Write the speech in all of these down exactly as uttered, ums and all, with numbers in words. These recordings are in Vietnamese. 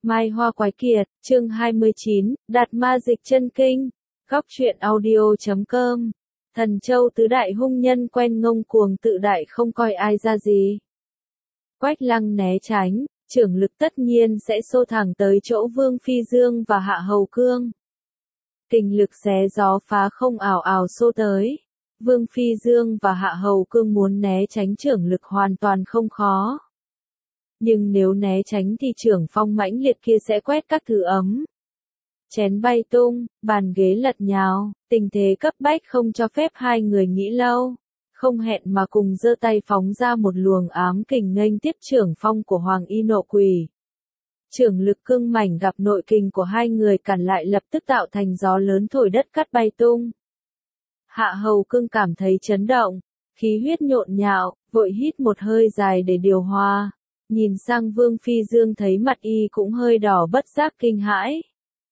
Mai Hoa Quái Kiệt, chương hai mươi chín, Đạt Ma Dịch Chân Kinh, Góc truyện audio chấm com. Thần Châu tứ đại hung nhân quen ngông cuồng tự đại không coi ai ra gì. Quách Lăng né tránh, trưởng lực tất nhiên sẽ xô thẳng tới chỗ Vương Phi Dương và Hạ Hầu Cương. Kình lực xé gió phá không ảo ảo xô tới. Vương Phi Dương và Hạ Hầu Cương muốn né tránh trưởng lực hoàn toàn không khó. Nhưng nếu né tránh thì trưởng phong mãnh liệt kia sẽ quét các thứ ấm. Chén bay tung, bàn ghế lật nhào, tình thế cấp bách không cho phép hai người nghĩ lâu. Không hẹn mà cùng giơ tay phóng ra một luồng ám kình nghênh tiếp trưởng phong của Hoàng Y Nộ Quỷ. Trưởng lực cương mảnh gặp nội kình của hai người cản lại lập tức tạo thành gió lớn thổi đất cắt bay tung. Hạ Hầu Cương cảm thấy chấn động, khí huyết nhộn nhạo, vội hít một hơi dài để điều hòa. Nhìn sang Vương Phi Dương thấy mặt y cũng hơi đỏ bất giác kinh hãi.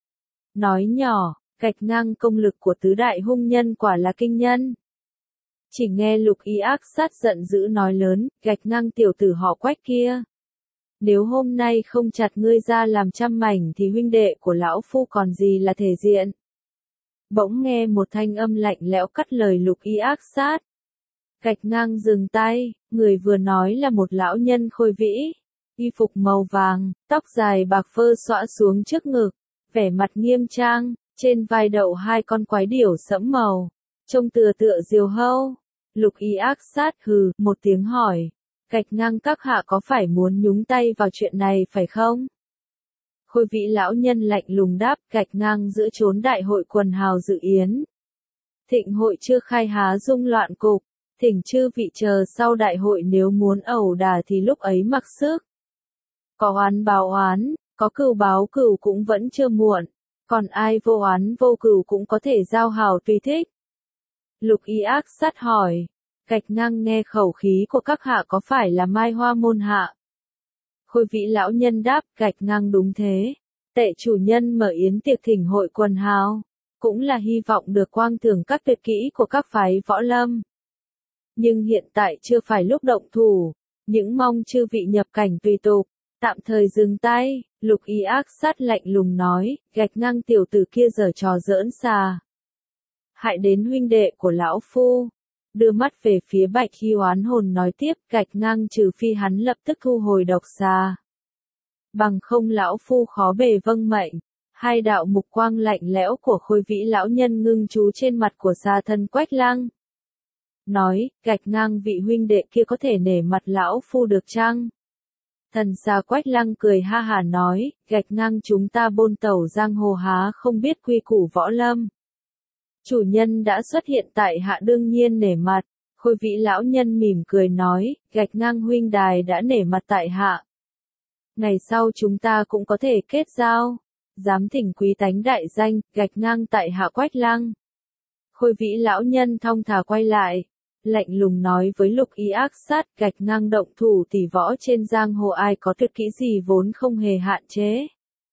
Nói nhỏ, gạch ngang công lực của tứ đại hung nhân quả là kinh nhân. Chỉ nghe Lục Y ác sát giận dữ nói lớn, gạch ngang tiểu tử họ Quách kia. Nếu hôm nay không chặt ngươi ra làm trăm mảnh thì huynh đệ của lão phu còn gì là thể diện. Bỗng nghe một thanh âm lạnh lẽo cắt lời Lục Y ác sát. Gạch ngang dừng tay, người vừa nói là một lão nhân khôi vĩ, y phục màu vàng, tóc dài bạc phơ xõa xuống trước ngực, vẻ mặt nghiêm trang, trên vai đậu hai con quái điểu sẫm màu, trông tựa tựa diều hâu. Lục Y ác sát hừ một tiếng hỏi, gạch ngang các hạ có phải muốn nhúng tay vào chuyện này phải không? Khôi vĩ lão nhân lạnh lùng đáp, gạch ngang giữa chốn đại hội quần hào dự yến. Thịnh hội chưa khai há dung loạn cục. Thỉnh chư vị chờ sau đại hội nếu muốn ẩu đả thì lúc ấy mặc sức. Có oán báo oán, có cừu báo cừu cũng vẫn chưa muộn, còn ai vô oán vô cừu cũng có thể giao hảo tùy thích. Lục Y ác sát hỏi, gạch ngang nghe khẩu khí của các hạ có phải là Mai Hoa môn hạ? Khôi vĩ lão nhân đáp, gạch ngang đúng thế, tệ chủ nhân mở yến tiệc thỉnh hội quần hào, cũng là hy vọng được quang thưởng các tuyệt kỹ của các phái võ lâm. Nhưng hiện tại chưa phải lúc động thủ, những mong chư vị nhập cảnh tùy tục, tạm thời dừng tay. Lục Y ác sát lạnh lùng nói, gạch ngang tiểu tử kia giở trò giỡn xà. Hại đến huynh đệ của lão phu. Đưa mắt về phía Bạch Hy oán hồn nói tiếp, gạch ngang trừ phi hắn lập tức thu hồi độc xà. Bằng không lão phu khó bề vâng mệnh. Hai đạo mục quang lạnh lẽo của khôi vĩ lão nhân ngưng trú trên mặt của xà thân Quách Lăng. Nói, gạch ngang vị huynh đệ kia có thể nể mặt lão phu được chăng? Thần xà Quách Lăng cười ha hà nói, gạch ngang chúng ta bôn tẩu giang hồ há không biết quy củ võ lâm. Chủ nhân đã xuất hiện tại hạ đương nhiên nể mặt. Khôi vĩ lão nhân mỉm cười nói, gạch ngang huynh đài đã nể mặt tại hạ. Ngày sau chúng ta cũng có thể kết giao. Dám thỉnh quý tánh đại danh, gạch ngang tại hạ Quách Lăng. Khôi vĩ lão nhân thong thả quay lại. Lạnh lùng nói với Lục Y ác sát, gạch ngang động thủ tỷ võ trên giang hồ ai có tuyệt kỹ gì vốn không hề hạn chế.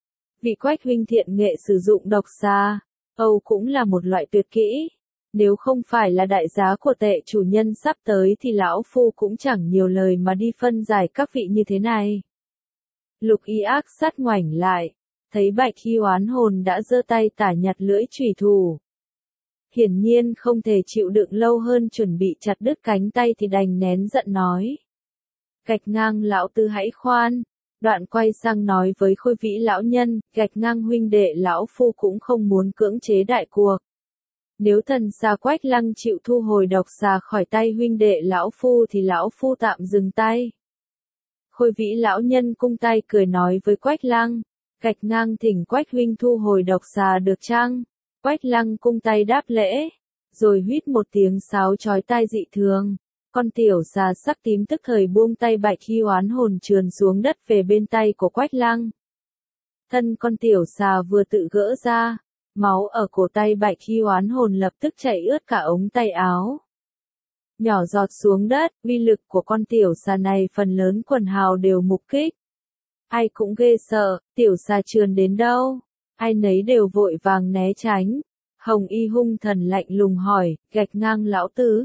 Vị Quách huynh thiện nghệ sử dụng độc xà, Âu cũng là một loại tuyệt kỹ. Nếu không phải là đại giá của tệ chủ nhân sắp tới thì lão phu cũng chẳng nhiều lời mà đi phân giải các vị như thế này. Lục Y ác sát ngoảnh lại, thấy Bạch Hy oán hồn đã giơ tay tả nhặt lưỡi chủy thủ. Hiển nhiên không thể chịu đựng lâu hơn, chuẩn bị chặt đứt cánh tay thì đành nén giận nói. Gạch ngang lão tư hãy khoan. Đoạn quay sang nói với khôi vĩ lão nhân, gạch ngang huynh đệ lão phu cũng không muốn cưỡng chế đại cuộc. Nếu thần xà Quách Lăng chịu thu hồi độc xà khỏi tay huynh đệ lão phu thì lão phu tạm dừng tay. Khôi vĩ lão nhân cung tay cười nói với Quách Lăng, gạch ngang thỉnh Quách huynh thu hồi độc xà được chăng? Quách Lăng cung tay đáp lễ, rồi huýt một tiếng sáo chói tai dị thường. Con tiểu xà sắc tím tức thời buông tay Bạch Hy oán hồn trườn xuống đất về bên tay của Quách Lăng. Thân con tiểu xà vừa tự gỡ ra, máu ở cổ tay Bạch Hy oán hồn lập tức chảy ướt cả ống tay áo. Nhỏ giọt xuống đất, uy lực của con tiểu xà này phần lớn quần hào đều mục kích. Ai cũng ghê sợ, tiểu xà trườn đến đâu, ai nấy đều vội vàng né tránh. Hồng Y hung thần lạnh lùng hỏi, gạch ngang lão tứ.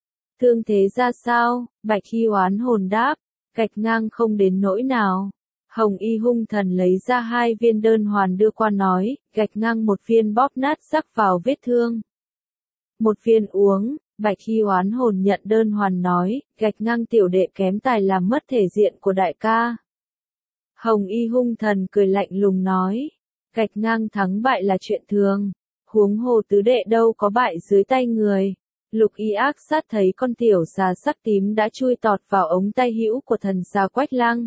Thương thế ra sao? Bạch Hy oán hồn đáp, gạch ngang không đến nỗi nào. Hồng Y hung thần lấy ra hai viên đơn hoàn đưa qua nói, gạch ngang một viên bóp nát rắc vào vết thương. Một viên uống, Bạch Hy oán hồn nhận đơn hoàn nói, gạch ngang tiểu đệ kém tài làm mất thể diện của đại ca. Hồng Y hung thần cười lạnh lùng nói, gạch ngang thắng bại là chuyện thường, huống hồ tứ đệ đâu có bại dưới tay người. Lục Y ác sát thấy con tiểu xà sắc tím đã chui tọt vào ống tay hữu của thần xà Quách Lăng.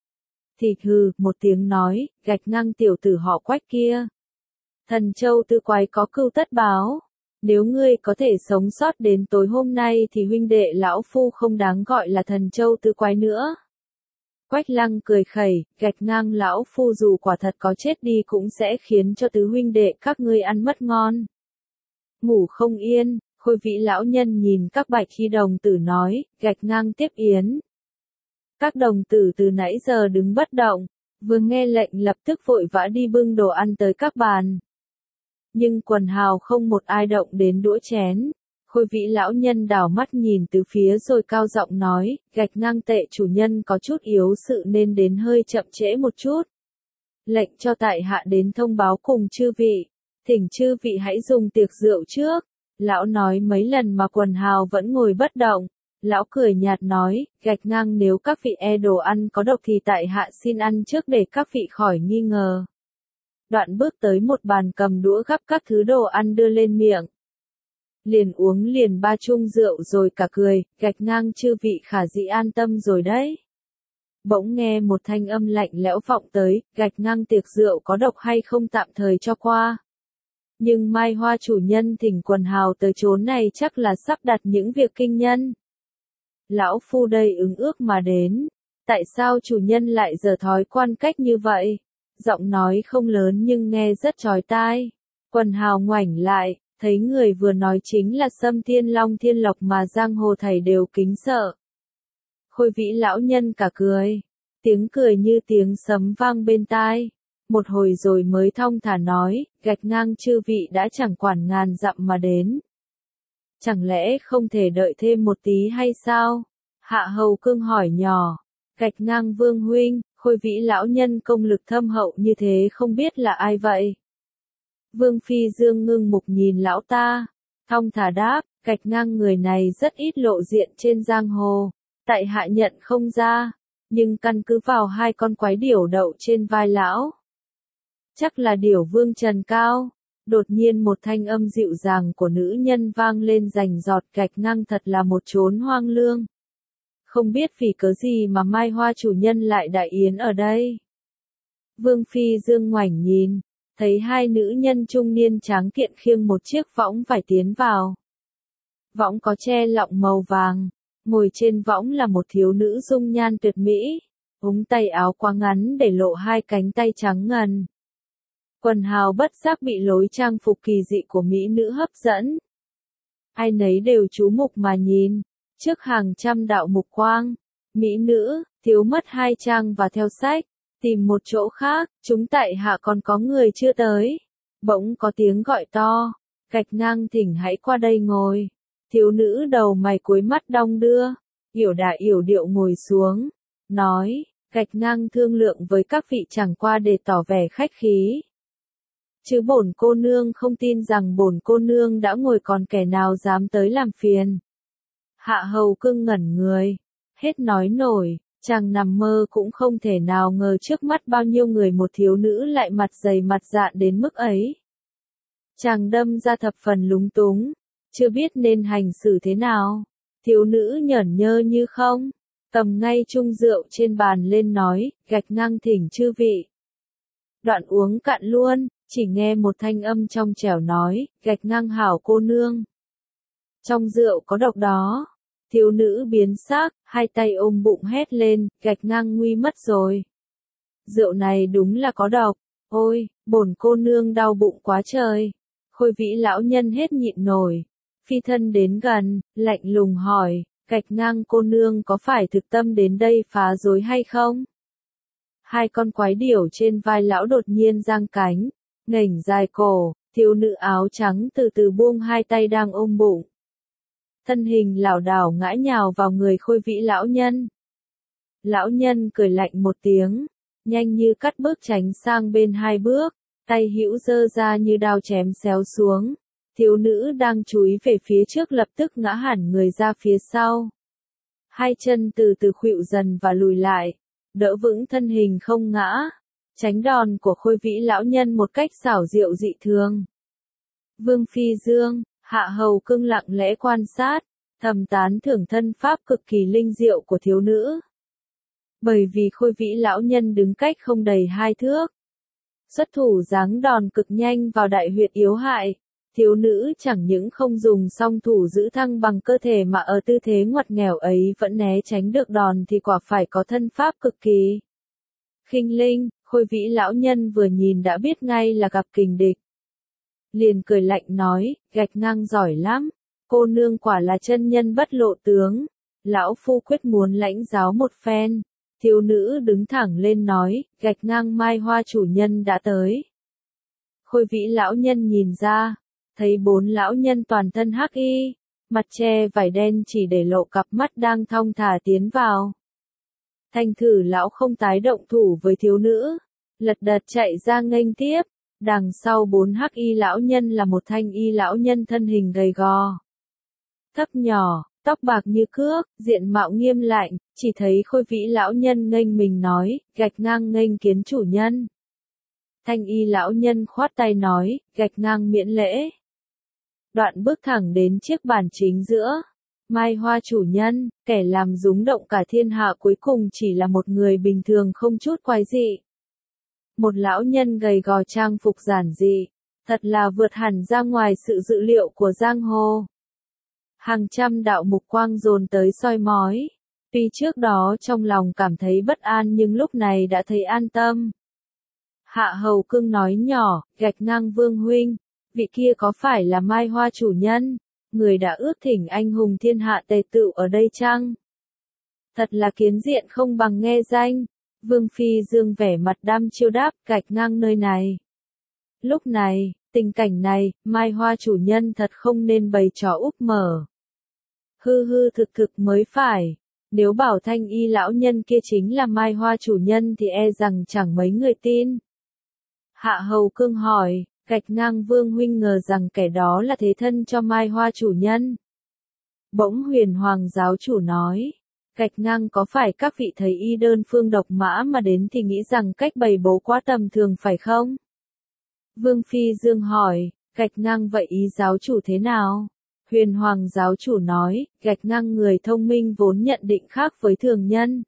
Thì hừ, một tiếng nói, gạch ngang tiểu tử họ Quách kia. Thần Châu Tư Quái có cưu tất báo. Nếu ngươi có thể sống sót đến tối hôm nay thì huynh đệ lão phu không đáng gọi là Thần Châu Tư Quái nữa. Quách Lăng cười khẩy, gạch ngang lão phu dù quả thật có chết đi cũng sẽ khiến cho tứ huynh đệ các ngươi ăn mất ngon. Ngủ không yên, Khôi Vĩ lão nhân nhìn các Bạch Hy đồng tử nói, gạch ngang tiếp yến. Các đồng tử từ nãy giờ đứng bất động, vừa nghe lệnh lập tức vội vã đi bưng đồ ăn tới các bàn. Nhưng quần hào không một ai động đến đũa chén. Khôi Vĩ lão nhân đảo mắt nhìn từ phía rồi cao giọng nói, gạch ngang tệ chủ nhân có chút yếu sự nên đến hơi chậm trễ một chút. Lệnh cho tại hạ đến thông báo cùng chư vị, thỉnh chư vị hãy dùng tiệc rượu trước. Lão nói mấy lần mà quần hào vẫn ngồi bất động. Lão cười nhạt nói, gạch ngang nếu các vị e đồ ăn có độc thì tại hạ xin ăn trước để các vị khỏi nghi ngờ. Đoạn bước tới một bàn cầm đũa gắp các thứ đồ ăn đưa lên miệng. Liền uống liền ba chung rượu rồi cả cười, gạch ngang chư vị khả dĩ an tâm rồi đấy. Bỗng nghe một thanh âm lạnh lẽo vọng tới, gạch ngang tiệc rượu có độc hay không tạm thời cho qua. Nhưng Mai Hoa chủ nhân thỉnh quần hào tới chốn này chắc là sắp đặt những việc kinh nhân. Lão phu đây ứng ước mà đến. Tại sao chủ nhân lại giờ thói quan cách như vậy? Giọng nói không lớn nhưng nghe rất chói tai. Quần hào ngoảnh lại, thấy người vừa nói chính là Sâm Thiên Long Thiên Lộc mà giang hồ thầy đều kính sợ. Khôi Vĩ lão nhân cả cười. Tiếng cười như tiếng sấm vang bên tai. Một hồi rồi mới thong thả nói, gạch ngang chư vị đã chẳng quản ngàn dặm mà đến. Chẳng lẽ không thể đợi thêm một tí hay sao? Hạ Hầu Cương hỏi nhỏ. Gạch ngang Vương huynh, Khôi Vĩ lão nhân công lực thâm hậu như thế không biết là ai vậy? Vương Phi Dương ngưng mục nhìn lão ta. Thong thả đáp, gạch ngang người này rất ít lộ diện trên giang hồ. Tại hạ nhận không ra. Nhưng căn cứ vào hai con quái điểu đậu trên vai lão. Chắc là điểu vương Trần Cao. Đột nhiên một thanh âm dịu dàng của nữ nhân vang lên rành giọt, gạch ngang thật là một chốn hoang lương. Không biết vì cớ gì mà Mai Hoa chủ nhân lại đại yến ở đây. Vương Phi Dương ngoảnh nhìn, thấy hai nữ nhân trung niên tráng kiện khiêng một chiếc võng vải tiến vào. Võng có che lọng màu vàng, ngồi trên võng là một thiếu nữ dung nhan tuyệt mỹ, ống tay áo quá ngắn để lộ hai cánh tay trắng ngần. Quần hào bất giác bị lối trang phục kỳ dị của mỹ nữ hấp dẫn. Ai nấy đều chú mục mà nhìn, trước hàng trăm đạo mục quang. Mỹ nữ, thiếu mất hai trang và theo sách, tìm một chỗ khác, chúng tại hạ còn có người chưa tới. Bỗng có tiếng gọi to, gạch ngang thỉnh hãy qua đây ngồi. Thiếu nữ đầu mày cuối mắt đong đưa, yểu đà yểu điệu ngồi xuống, nói, gạch ngang thương lượng với các vị chẳng qua để tỏ vẻ khách khí. Chứ bổn cô nương không tin rằng bổn cô nương đã ngồi còn kẻ nào dám tới làm phiền. Hạ Hầu Cương ngẩn người, hết nói nổi, chàng nằm mơ cũng không thể nào ngờ trước mắt bao nhiêu người một thiếu nữ lại mặt dày mặt dạn đến mức ấy. Chàng đâm ra thập phần lúng túng, chưa biết nên hành xử thế nào. Thiếu nữ nhởn nhơ như không, cầm ngay chung rượu trên bàn lên nói, gạch ngang thỉnh chư vị. Đoạn uống cạn luôn, chỉ nghe một thanh âm trong trẻo nói, gạch ngang hảo cô nương. Trong rượu có độc đó. Thiếu nữ biến sắc, hai tay ôm bụng hét lên, gạch ngang nguy mất rồi. Rượu này đúng là có độc, ôi, bổn cô nương đau bụng quá trời. Khôi Vĩ lão nhân hết nhịn nổi, phi thân đến gần, lạnh lùng hỏi, gạch ngang cô nương có phải thực tâm đến đây phá rối hay không? Hai con quái điểu trên vai lão đột nhiên giang cánh, nghềnh dài cổ, thiếu nữ áo trắng từ từ buông hai tay đang ôm bụng. Thân hình lảo đảo ngã nhào vào người Khôi Vĩ lão nhân. Lão nhân cười lạnh một tiếng, nhanh như cắt bước tránh sang bên hai bước, tay hữu giơ ra như đao chém xéo xuống. Thiếu nữ đang chúi về phía trước lập tức ngã hẳn người ra phía sau. Hai chân từ từ khuỵu dần và lùi lại, đỡ vững thân hình không ngã, tránh đòn của Khôi Vĩ lão nhân một cách xảo diệu dị thường. Vương Phi Dương, Hạ Hầu Cưng lặng lẽ quan sát, thầm tán thưởng thân pháp cực kỳ linh diệu của thiếu nữ. Bởi vì Khôi Vĩ lão nhân đứng cách không đầy hai thước, xuất thủ giáng đòn cực nhanh vào đại huyệt yếu hại. Thiếu nữ chẳng những không dùng song thủ giữ thăng bằng cơ thể mà ở tư thế ngoặt nghèo ấy vẫn né tránh được đòn thì quả phải có thân pháp cực kỳ khinh linh. Khôi Vĩ lão nhân vừa nhìn đã biết ngay là gặp kình địch. Liền cười lạnh nói, gạch ngang giỏi lắm, cô nương quả là chân nhân bất lộ tướng, lão phu quyết muốn lãnh giáo một phen. Thiếu nữ đứng thẳng lên nói, gạch ngang Mai Hoa chủ nhân đã tới. Khôi Vĩ lão nhân nhìn ra, thấy bốn lão nhân toàn thân hắc y, mặt che vải đen chỉ để lộ cặp mắt đang thong thả tiến vào. Thanh thử lão không tái động thủ với thiếu nữ, lật đật chạy ra nghênh tiếp. Đằng sau bốn hắc y lão nhân là một thanh y lão nhân thân hình gầy gò, thấp nhỏ, tóc bạc như cước, diện mạo nghiêm lạnh, chỉ thấy Khôi Vĩ lão nhân nghênh mình nói, gạch ngang nghênh kiến chủ nhân. Thanh y lão nhân khoát tay nói, gạch ngang miễn lễ. Đoạn bước thẳng đến chiếc bàn chính giữa. Mai Hoa chủ nhân, kẻ làm rúng động cả thiên hạ cuối cùng chỉ là một người bình thường không chút quái dị. Một lão nhân gầy gò trang phục giản dị, thật là vượt hẳn ra ngoài sự dự liệu của giang hồ. Hàng trăm đạo mục quang dồn tới soi mói. Tuy trước đó trong lòng cảm thấy bất an nhưng lúc này đã thấy an tâm. Hạ Hầu Cưng nói nhỏ, gạch ngang Vương huynh, vị kia có phải là Mai Hoa chủ nhân, người đã ước thỉnh anh hùng thiên hạ tề tựu ở đây chăng? Thật là kiến diện không bằng nghe danh. Vương Phi Dương vẻ mặt đăm chiêu đáp, gạch ngang nơi này. Lúc này, tình cảnh này, Mai Hoa chủ nhân thật không nên bày trò úp mở. Hư hư thực thực mới phải. Nếu bảo thanh y lão nhân kia chính là Mai Hoa chủ nhân thì e rằng chẳng mấy người tin. Hạ Hầu Cưng hỏi, gạch ngang Vương huynh ngờ rằng kẻ đó là thế thân cho Mai Hoa chủ nhân. Bỗng Huyền Hoàng giáo chủ nói, gạch ngang có phải các vị thầy y đơn phương độc mã mà đến thì nghĩ rằng cách bày bố quá tầm thường phải không? Vương Phi Dương hỏi, gạch ngang vậy ý giáo chủ thế nào? Huyền Hoàng giáo chủ nói, gạch ngang người thông minh vốn nhận định khác với thường nhân.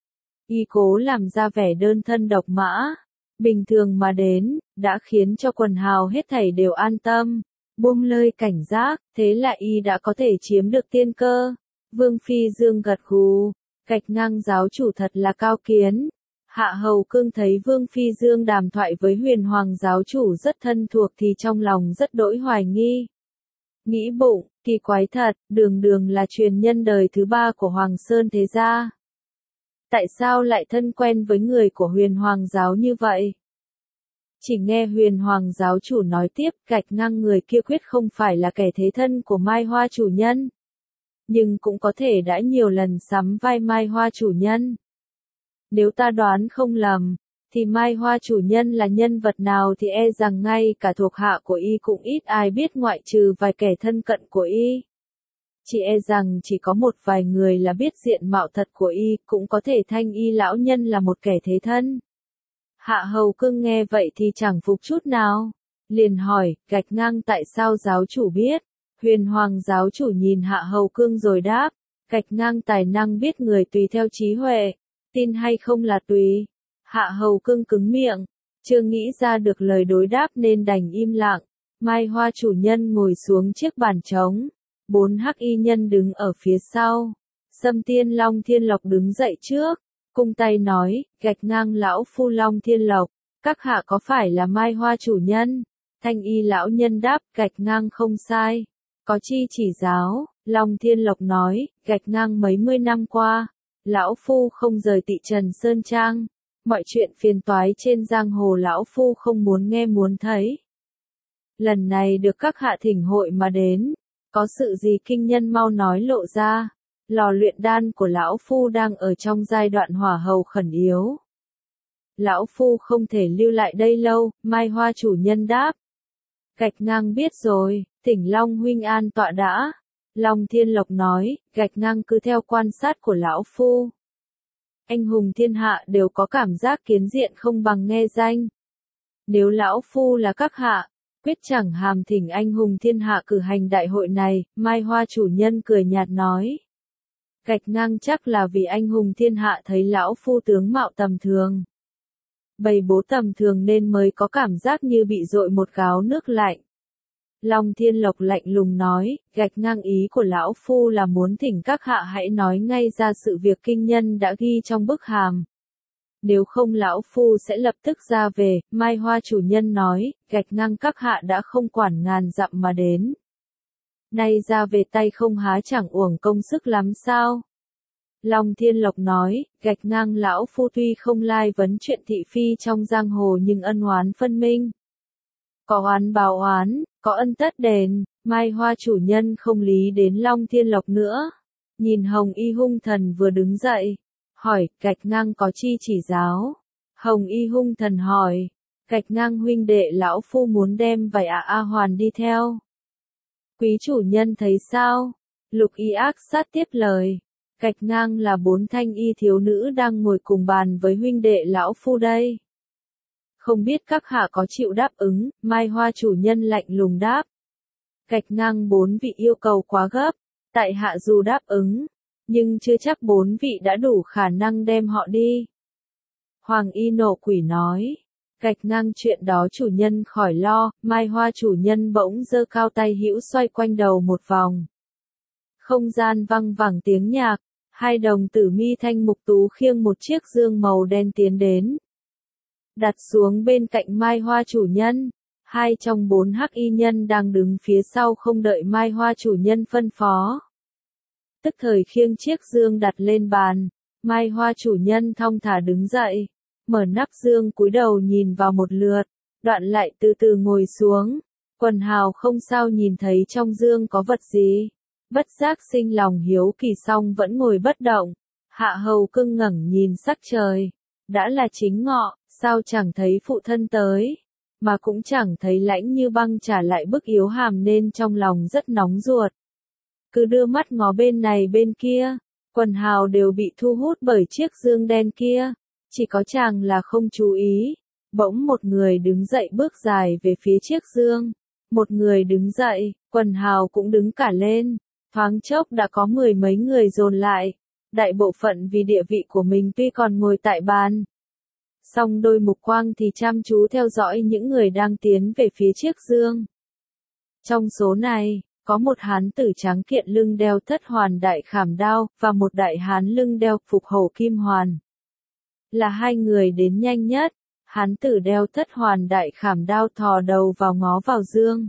Y cố làm ra vẻ đơn thân độc mã, bình thường mà đến, đã khiến cho quần hào hết thảy đều an tâm, buông lơi cảnh giác, thế là y đã có thể chiếm được tiên cơ. Vương Phi Dương gật gù, gạch ngang giáo chủ thật là cao kiến. Hạ Hầu Cưng thấy Vương Phi Dương đàm thoại với Huyền Hoàng giáo chủ rất thân thuộc thì trong lòng rất đỗi hoài nghi. Nghĩ bụng, kỳ quái thật, đường đường là truyền nhân đời thứ ba của Hoàng Sơn thế gia. Tại sao lại thân quen với người của Huyền Hoàng giáo như vậy? Chỉ nghe Huyền Hoàng giáo chủ nói tiếp, gạch ngang người kia quyết không phải là kẻ thế thân của Mai Hoa chủ nhân. Nhưng cũng có thể đã nhiều lần sắm vai Mai Hoa chủ nhân. Nếu ta đoán không lầm, thì Mai Hoa chủ nhân là nhân vật nào thì e rằng ngay cả thuộc hạ của y cũng ít ai biết ngoại trừ vài kẻ thân cận của y. Chỉ e rằng chỉ có một vài người là biết diện mạo thật của y, cũng có thể thanh y lão nhân là một kẻ thế thân. Hạ Hầu Cưng nghe vậy thì chẳng phục chút nào. Liền hỏi, gạch ngang tại sao giáo chủ biết? Huyền Hoàng giáo chủ nhìn Hạ Hầu Cưng rồi đáp, gạch ngang tài năng biết người tùy theo trí huệ, tin hay không là tùy. Hạ Hầu Cưng cứng miệng, chưa nghĩ ra được lời đối đáp nên đành im lặng. Mai Hoa chủ nhân ngồi xuống chiếc bàn trống, bốn hắc y nhân đứng ở phía sau. Sâm Tiên Long Thiên Lộc đứng dậy trước, cung tay nói, gạch ngang lão phu Long Thiên Lộc, các hạ có phải là Mai Hoa chủ nhân? Thanh y lão nhân đáp, gạch ngang không sai. Có chi chỉ giáo? Long Thiên Lộc nói, gạch ngang mấy mươi năm qua, lão phu không rời tị Trần Sơn Trang. Mọi chuyện phiền toái trên giang hồ lão phu không muốn nghe muốn thấy. Lần này được các hạ thỉnh hội mà đến, có sự gì kinh nhân mau nói lộ ra. Lò luyện đan của lão phu đang ở trong giai đoạn hỏa hầu khẩn yếu. lão phu không thể lưu lại đây lâu, Mai Hoa chủ nhân đáp. Gạch ngang biết rồi, thỉnh Long huynh an tọa đã. Long Thiên Lộc nói, gạch ngang cứ theo quan sát của lão phu. Anh hùng thiên hạ đều có cảm giác kiến diện không bằng nghe danh. Nếu lão phu là các hạ, quyết chẳng hàm thỉnh anh hùng thiên hạ cử hành đại hội này, Mai Hoa chủ nhân cười nhạt nói. Gạch ngang chắc là vì anh hùng thiên hạ thấy lão phu tướng mạo tầm thường. Bày bố tầm thường nên mới có cảm giác như bị dội một gáo nước lạnh. Long Thiên Lộc lạnh lùng nói, gạch ngang ý của lão phu là muốn thỉnh các hạ hãy nói ngay ra sự việc kinh nhân đã ghi trong bức hàm. Nếu không lão phu sẽ lập tức ra về, Mai Hoa chủ nhân nói, gạch ngang các hạ đã không quản ngàn dặm mà đến. Nay ra về tay không há chẳng uổng công sức lắm sao? Long Thiên Lộc nói, gạch ngang lão phu tuy không lai vấn chuyện thị phi trong giang hồ nhưng ân oán phân minh. Có oán báo oán, có ân tất đền, Mai Hoa chủ nhân không lý đến Long Thiên Lộc nữa. Nhìn Hồng Y hung thần vừa đứng dậy, hỏi, gạch ngang có chi chỉ giáo? Hồng Y hung thần hỏi, gạch ngang huynh đệ lão phu muốn đem vài ạ A Hoàn đi theo. Quý chủ nhân thấy sao? Lục Y ác sát tiếp lời. Gạch ngang là bốn thanh y thiếu nữ đang ngồi cùng bàn với huynh đệ lão phu đây. Không biết các hạ có chịu đáp ứng, Mai Hoa chủ nhân lạnh lùng đáp. Gạch ngang bốn vị yêu cầu quá gấp, tại hạ dù đáp ứng, nhưng chưa chắc bốn vị đã đủ khả năng đem họ đi. Hoàng y nộ quỷ nói. Gạch ngang chuyện đó chủ nhân khỏi lo, Mai Hoa chủ nhân bỗng giơ cao tay hữu xoay quanh đầu một vòng. Không gian văng vẳng tiếng nhạc, hai đồng tử mi thanh mục tú khiêng một chiếc dương màu đen tiến đến. Đặt xuống bên cạnh Mai Hoa chủ nhân, hai trong bốn hắc y nhân đang đứng phía sau không đợi Mai Hoa chủ nhân phân phó. Tức thời khiêng chiếc dương đặt lên bàn, Mai Hoa chủ nhân thong thả đứng dậy, mở nắp dương cúi đầu nhìn vào một lượt, đoạn lại từ từ ngồi xuống. Quần hào không sao nhìn thấy trong dương có vật gì. Bất giác sinh lòng hiếu kỳ song vẫn ngồi bất động. Hạ hầu cưng ngẩng nhìn sắc trời. Đã là chính ngọ, sao chẳng thấy phụ thân tới. Mà cũng chẳng thấy lãnh như băng trả lại bức yếu hàm nên trong lòng rất nóng ruột. Cứ đưa mắt ngó bên này bên kia. Quần hào đều bị thu hút bởi chiếc dương đen kia. Chỉ có chàng là không chú ý. Bỗng một người đứng dậy bước dài về phía chiếc dương. Một người đứng dậy, quần hào cũng đứng cả lên. Thoáng chốc đã có mười mấy người dồn lại. Đại bộ phận vì địa vị của mình tuy còn ngồi tại bàn. Song đôi mục quang thì chăm chú theo dõi những người đang tiến về phía chiếc dương. Trong số này, có một hán tử trắng kiện lưng đeo thất hoàn đại khảm đao, và một đại hán lưng đeo phục hổ kim hoàn. Là hai người đến nhanh nhất, hán tử đeo thất hoàn đại khảm đao thò đầu vào ngó vào dương.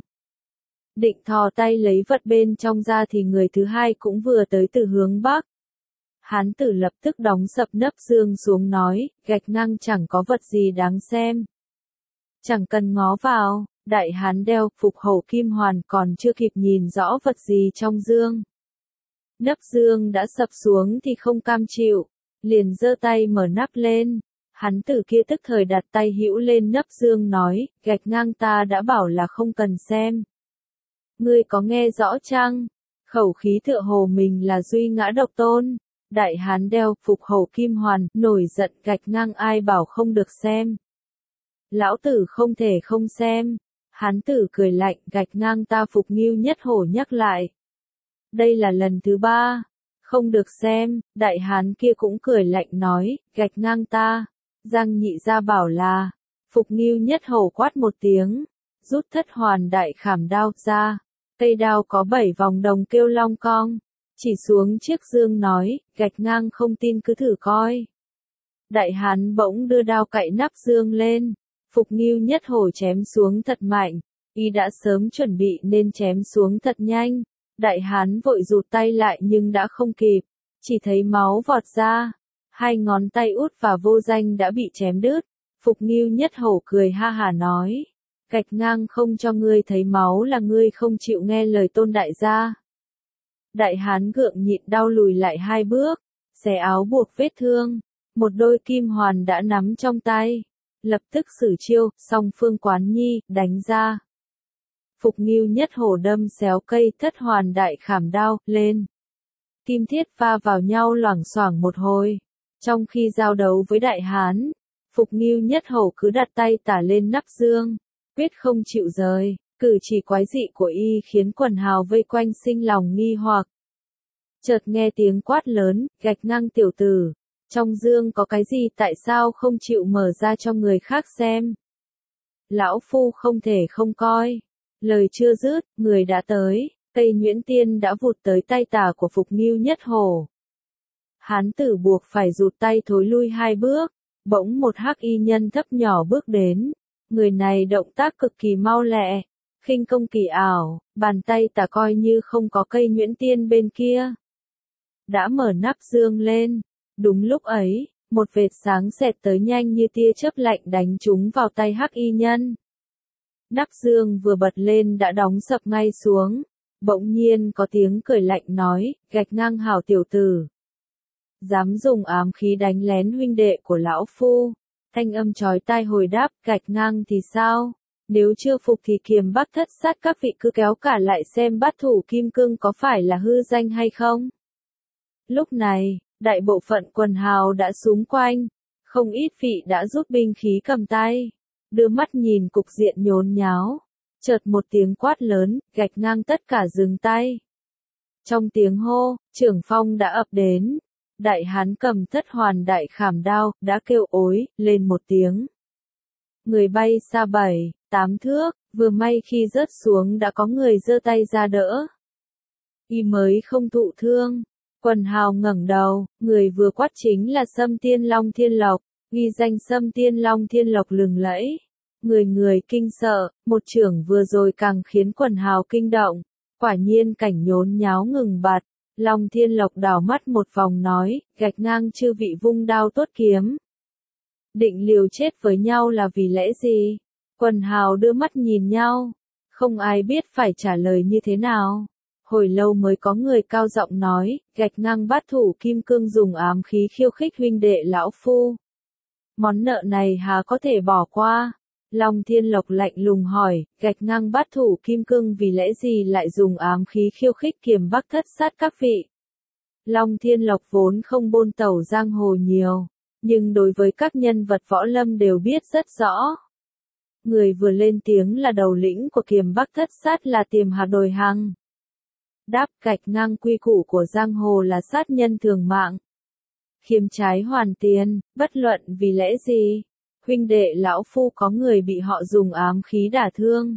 Định thò tay lấy vật bên trong ra thì người thứ hai cũng vừa tới từ hướng bắc. Hán tử lập tức đóng sập nắp dương xuống nói, gạch ngang chẳng có vật gì đáng xem. Chẳng cần ngó vào, đại hán đeo phục hổ kim hoàn còn chưa kịp nhìn rõ vật gì trong dương. Nắp dương đã sập xuống thì không cam chịu, liền giơ tay mở nắp lên. Hán tử kia tức thời đặt tay hữu lên nắp dương nói, gạch ngang ta đã bảo là không cần xem. Ngươi có nghe rõ chăng? Khẩu khí tựa hồ mình là duy ngã độc tôn. Đại hán đeo phục hổ kim hoàn, nổi giận gạch ngang ai bảo không được xem. Lão tử không thể không xem. Hán tử cười lạnh gạch ngang ta phục nghiêu nhất hổ nhắc lại. Đây là lần thứ ba. Không được xem, đại hán kia cũng cười lạnh nói, gạch ngang ta. Giang nhị ra bảo là, phục nghiêu nhất hổ quát một tiếng. Rút thất hoàn đại khảm đao ra. Cây đao có bảy vòng đồng kêu long cong. Chỉ xuống chiếc dương nói, gạch ngang không tin cứ thử coi. Đại hán bỗng đưa đao cạy nắp dương lên. Phục nghiêu nhất hổ chém xuống thật mạnh. Y đã sớm chuẩn bị nên chém xuống thật nhanh. Đại hán vội rụt tay lại nhưng đã không kịp. Chỉ thấy máu vọt ra. Hai ngón tay út và vô danh đã bị chém đứt. Phục nghiêu nhất hổ cười ha hả nói. Gạch ngang không cho ngươi thấy máu là ngươi không chịu nghe lời tôn đại gia. Đại hán gượng nhịn đau lùi lại hai bước, xé áo buộc vết thương. một đôi kim hoàn đã nắm trong tay. Lập tức sử chiêu, song phương quán nhi, đánh ra. Phục Ngưu Nhất Hổ đâm xéo cây thất hoàn đại khảm đao, lên. Kim thiết va vào nhau loảng xoảng một hồi. Trong khi giao đấu với đại hán, Phục Ngưu Nhất Hổ cứ đặt tay tả lên nắp dương, quyết không chịu rời. Cử chỉ quái dị của y khiến quần hào vây quanh sinh lòng nghi hoặc. Chợt nghe tiếng quát lớn, gạch ngang tiểu tử. Trong dương có cái gì, tại sao không chịu mở ra cho người khác xem? Lão phu không thể không coi. Lời chưa dứt, người đã tới, cây nhuyễn tiên đã vụt tới tay tả của Phục Ngưu Nhất Hổ. Hán tử buộc phải rụt tay thối lui hai bước, bỗng một hắc y nhân thấp nhỏ bước đến. Người này động tác cực kỳ mau lẹ, khinh công kỳ ảo, bàn tay tả coi như không có cây nhuyễn tiên bên kia. Đã mở nắp dương lên, đúng lúc ấy, một vệt sáng xẹt tới nhanh như tia chớp lạnh đánh trúng vào tay hắc y nhân. Nắp dương vừa bật lên đã đóng sập ngay xuống, bỗng nhiên có tiếng cười lạnh nói, gạch ngang hảo tiểu tử. Dám dùng ám khí đánh lén huynh đệ của lão phu. Thanh âm chói tai hồi đáp, gạch ngang thì sao? Nếu chưa phục thì kiềm bắc thất sát các vị cứ kéo cả lại xem bát thủ kim cương có phải là hư danh hay không? Lúc này, đại bộ phận quần hào đã xúm quanh, không ít vị đã rút binh khí cầm tay, đưa mắt nhìn cục diện nhốn nháo. Chợt một tiếng quát lớn, gạch ngang tất cả dừng tay. Trong tiếng hô, trưởng phong đã ập đến. Đại hán cầm thất hoàn đại khảm đao, đã kêu ối, lên một tiếng. Người bay xa bảy, tám thước, vừa may khi rớt xuống đã có người giơ tay ra đỡ. Y mới không thụ thương. Quần hào ngẩng đầu, người vừa quát chính là Sâm Tiên Long Thiên Lộc, ghi danh Sâm Tiên Long Thiên Lộc lừng lẫy. Người người kinh sợ, một chưởng vừa rồi càng khiến quần hào kinh động. Quả nhiên cảnh nhốn nháo ngừng bặt. Long Thiên Lộc đảo mắt một vòng nói, gạch ngang chư vị vung đao tốt kiếm. Định liều chết với nhau là vì lẽ gì? Quần hào đưa mắt nhìn nhau, không ai biết phải trả lời như thế nào. Hồi lâu mới có người cao giọng nói, gạch ngang bát thủ kim cương dùng ám khí khiêu khích huynh đệ lão phu. Món nợ này há có thể bỏ qua? Long Thiên Lộc lạnh lùng hỏi, gạch ngang bát thủ kim cương vì lẽ gì lại dùng ám khí khiêu khích kiềm bắc thất sát các vị? Long Thiên Lộc vốn không bôn tẩu giang hồ nhiều, nhưng đối với các nhân vật võ lâm đều biết rất rõ. Người vừa lên tiếng là đầu lĩnh của kiềm bắc thất sát là Tiềm Hạc Đồi Hằng. Đáp, gạch ngang quy củ của giang hồ là sát nhân thường mạng. Khiêm trái hoàn tiền, bất luận vì lẽ gì? Huynh đệ lão phu có người bị họ dùng ám khí đả thương.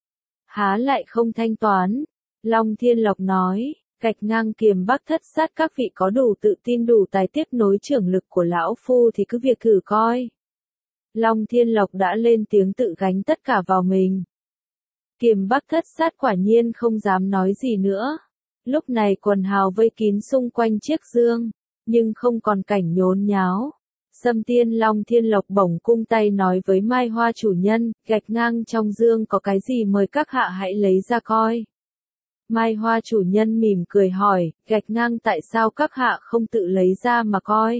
Há lại không thanh toán? Long Thiên Lộc nói, gạch ngang kiềm bắc thất sát các vị có đủ tự tin đủ tài tiếp nối trưởng lực của lão phu thì cứ việc thử coi. Long Thiên Lộc đã lên tiếng tự gánh tất cả vào mình. Kiềm bắc thất sát quả nhiên không dám nói gì nữa. Lúc này quần hào vây kín xung quanh chiếc dương, nhưng không còn cảnh nhốn nháo. Sâm Tiên Long Thiên Lộc bổng cung tay nói với Mai Hoa chủ nhân, gạch ngang trong dương có cái gì mời các hạ hãy lấy ra coi. Mai Hoa chủ nhân mỉm cười hỏi, gạch ngang tại sao các hạ không tự lấy ra mà coi.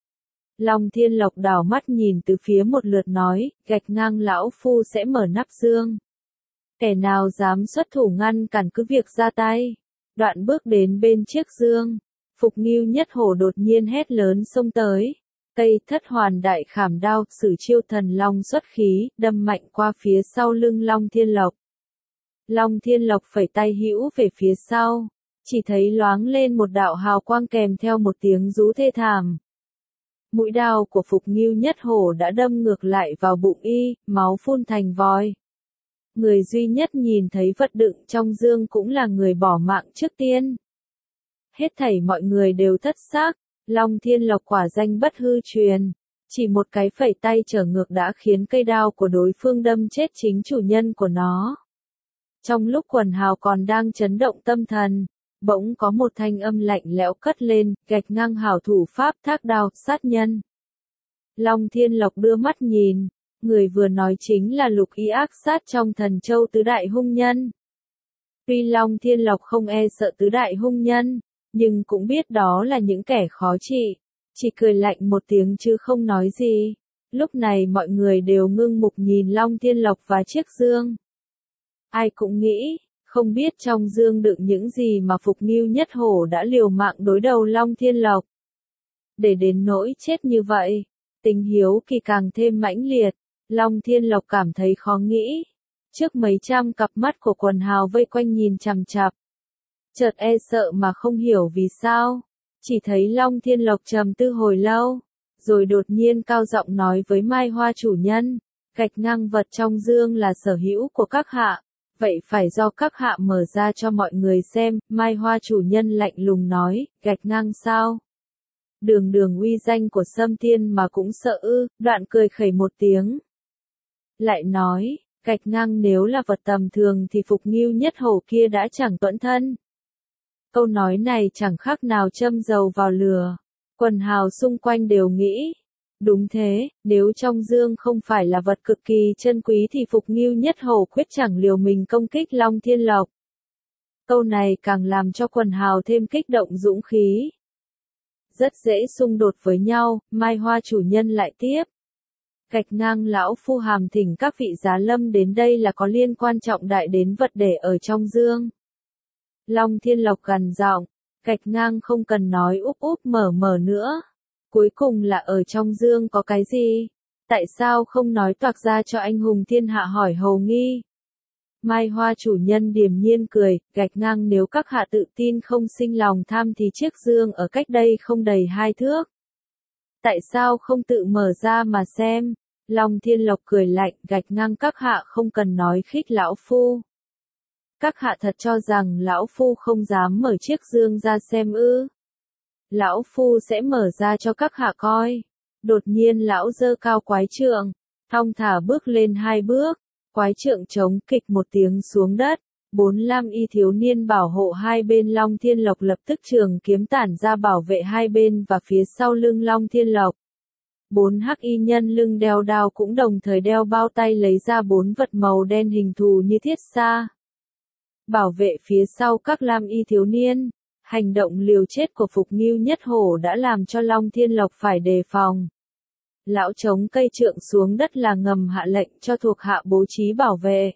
Long Thiên Lộc đảo mắt nhìn từ phía một lượt nói, gạch ngang lão phu sẽ mở nắp dương. Kẻ nào dám xuất thủ ngăn cản cứ việc ra tay. Đoạn bước đến bên chiếc dương. Phục Ngưu Nhất Hổ đột nhiên hét lớn xông tới. Cây thất hoàn đại khảm đao, sử chiêu thần long xuất khí, đâm mạnh qua phía sau lưng Long Thiên Lộc. Long Thiên Lộc phẩy tay hữu về phía sau. Chỉ thấy loáng lên một đạo hào quang kèm theo một tiếng rú thê thảm. Mũi đao của Phục Ngưu Nhất Hổ đã đâm ngược lại vào bụng y, máu phun thành vòi. Người duy nhất nhìn thấy vật đựng trong dương cũng là người bỏ mạng trước tiên. Hết thảy mọi người đều thất xác, Long Thiên Lộc quả danh bất hư truyền. Chỉ một cái phẩy tay trở ngược đã khiến cây đao của đối phương đâm chết chính chủ nhân của nó. Trong lúc quần hào còn đang chấn động tâm thần, bỗng có một thanh âm lạnh lẽo cất lên, gạch ngang hảo thủ pháp thác đao, sát nhân. Long Thiên Lộc đưa mắt nhìn, người vừa nói chính là Lục Y ác sát trong Thần Châu tứ đại hung nhân. Tuy Long Thiên Lộc không e sợ tứ đại hung nhân, nhưng cũng biết đó là những kẻ khó trị. chỉ cười lạnh một tiếng chứ không nói gì. Lúc này mọi người đều ngưng mục nhìn Long Thiên Lộc và chiếc dương. Ai cũng nghĩ, không biết trong dương đựng những gì mà Phục Ngưu Nhất Hổ đã liều mạng đối đầu Long Thiên Lộc. Để đến nỗi chết như vậy, tình hiếu kỳ càng thêm mãnh liệt, Long Thiên Lộc cảm thấy khó nghĩ. Trước mấy trăm cặp mắt của quần hào vây quanh nhìn chằm chằm, chợt e sợ mà không hiểu vì sao, chỉ thấy Long Thiên Lộc trầm tư hồi lâu, rồi đột nhiên cao giọng nói với Mai Hoa chủ nhân, gạch ngang vật trong dương là sở hữu của các hạ, vậy phải do các hạ mở ra cho mọi người xem. Mai Hoa chủ nhân lạnh lùng nói, gạch ngang sao? Đường đường uy danh của Sâm Thiên mà cũng sợ ư? Đoạn cười khẩy một tiếng, lại nói, gạch ngang nếu là vật tầm thường thì Phục Ngưu Nhất Hổ kia đã chẳng tuẫn thân. Câu nói này chẳng khác nào châm dầu vào lửa. Quần hào xung quanh đều nghĩ, đúng thế, nếu trong dương không phải là vật cực kỳ chân quý thì Phục Ngưu Nhất Hổ quyết chẳng liều mình công kích Long Thiên Lộc. Câu này càng làm cho quần hào thêm kích động dũng khí. Rất dễ xung đột với nhau, Mai Hoa chủ nhân lại tiếp. Gạch ngang lão phu hàm thỉnh các vị giá lâm đến đây là có liên quan trọng đại đến vật để ở trong dương. Long Thiên Lộc gằn giọng, gạch ngang không cần nói úp úp mở mở nữa. Cuối cùng là ở trong dương có cái gì? Tại sao không nói toạc ra cho anh hùng thiên hạ hỏi hầu nghi? Mai Hoa chủ nhân điềm nhiên cười, gạch ngang nếu các hạ tự tin không sinh lòng tham thì chiếc dương ở cách đây không đầy hai thước. Tại sao không tự mở ra mà xem? Long Thiên Lộc cười lạnh, gạch ngang các hạ không cần nói khích lão phu. Các hạ thật cho rằng lão phu không dám mở chiếc dương ra xem ư? Lão phu sẽ mở ra cho các hạ coi. Đột nhiên lão giơ cao quái trượng, thong thả bước lên hai bước, quái trượng chống kịch một tiếng xuống đất. Bốn lam y thiếu niên bảo hộ hai bên Long Thiên Lộc lập tức trường kiếm tản ra bảo vệ hai bên và phía sau lưng Long Thiên Lộc. Bốn hắc y nhân lưng đeo đao cũng đồng thời đeo bao tay lấy ra bốn vật màu đen hình thù như thiết xa. Bảo vệ phía sau các lam y thiếu niên. Hành động liều chết của Phục Ngưu Nhất Hổ đã làm cho Long Thiên Lộc phải đề phòng. Lão chống cây trượng xuống đất là ngầm hạ lệnh cho thuộc hạ bố trí bảo vệ.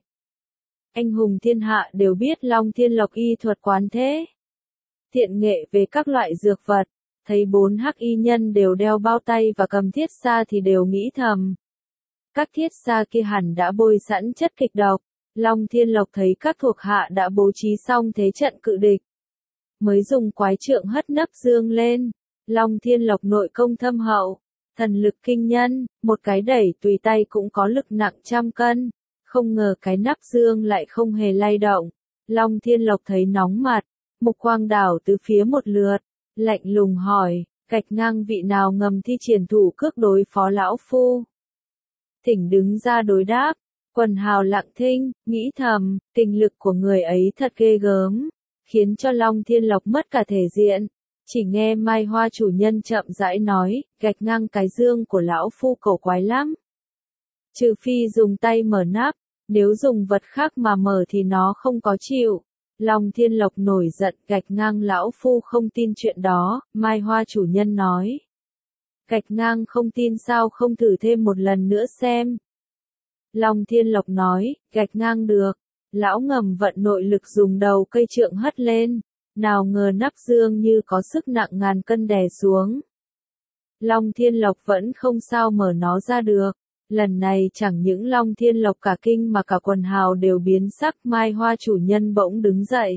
Anh hùng thiên hạ đều biết Long Thiên Lộc y thuật quán thế, thiện nghệ về các loại dược vật, thấy bốn hắc y nhân đều đeo bao tay và cầm thiết xa thì đều nghĩ thầm. Các thiết xa kia hẳn đã bôi sẵn chất kịch độc. Long Thiên Lộc thấy các thuộc hạ đã bố trí xong thế trận cự địch, mới dùng quái trượng hất nắp dương lên. Long Thiên Lộc nội công thâm hậu, thần lực kinh nhân, một cái đẩy tùy tay cũng có lực nặng trăm cân. Không ngờ cái nắp dương lại không hề lay động. Long Thiên Lộc thấy nóng mặt, mục quang đảo từ phía một lượt, lạnh lùng hỏi, gạch ngang vị nào ngầm thi triển thủ cước đối phó lão phu? Thỉnh đứng ra đối đáp. Quần hào lặng thinh, nghĩ thầm, kinh lực của người ấy thật ghê gớm, khiến cho Long Thiên Lộc mất cả thể diện. Chỉ nghe Mai Hoa chủ nhân chậm rãi nói, gạch ngang cái dương của lão phu cổ quái lắm. Trừ phi dùng tay mở nắp, nếu dùng vật khác mà mở thì nó không có chịu. Long Thiên Lộc nổi giận, gạch ngang lão phu không tin chuyện đó. Mai Hoa chủ nhân nói, gạch ngang không tin sao không thử thêm một lần nữa xem. Long Thiên Lộc nói, gạch ngang được. Lão ngầm vận nội lực dùng đầu cây trượng hất lên, nào ngờ nắp dương như có sức nặng ngàn cân đè xuống. Long Thiên Lộc vẫn không sao mở nó ra được. Lần này chẳng những Long Thiên Lộc cả kinh mà cả quần hào đều biến sắc. Mai Hoa chủ nhân bỗng đứng dậy,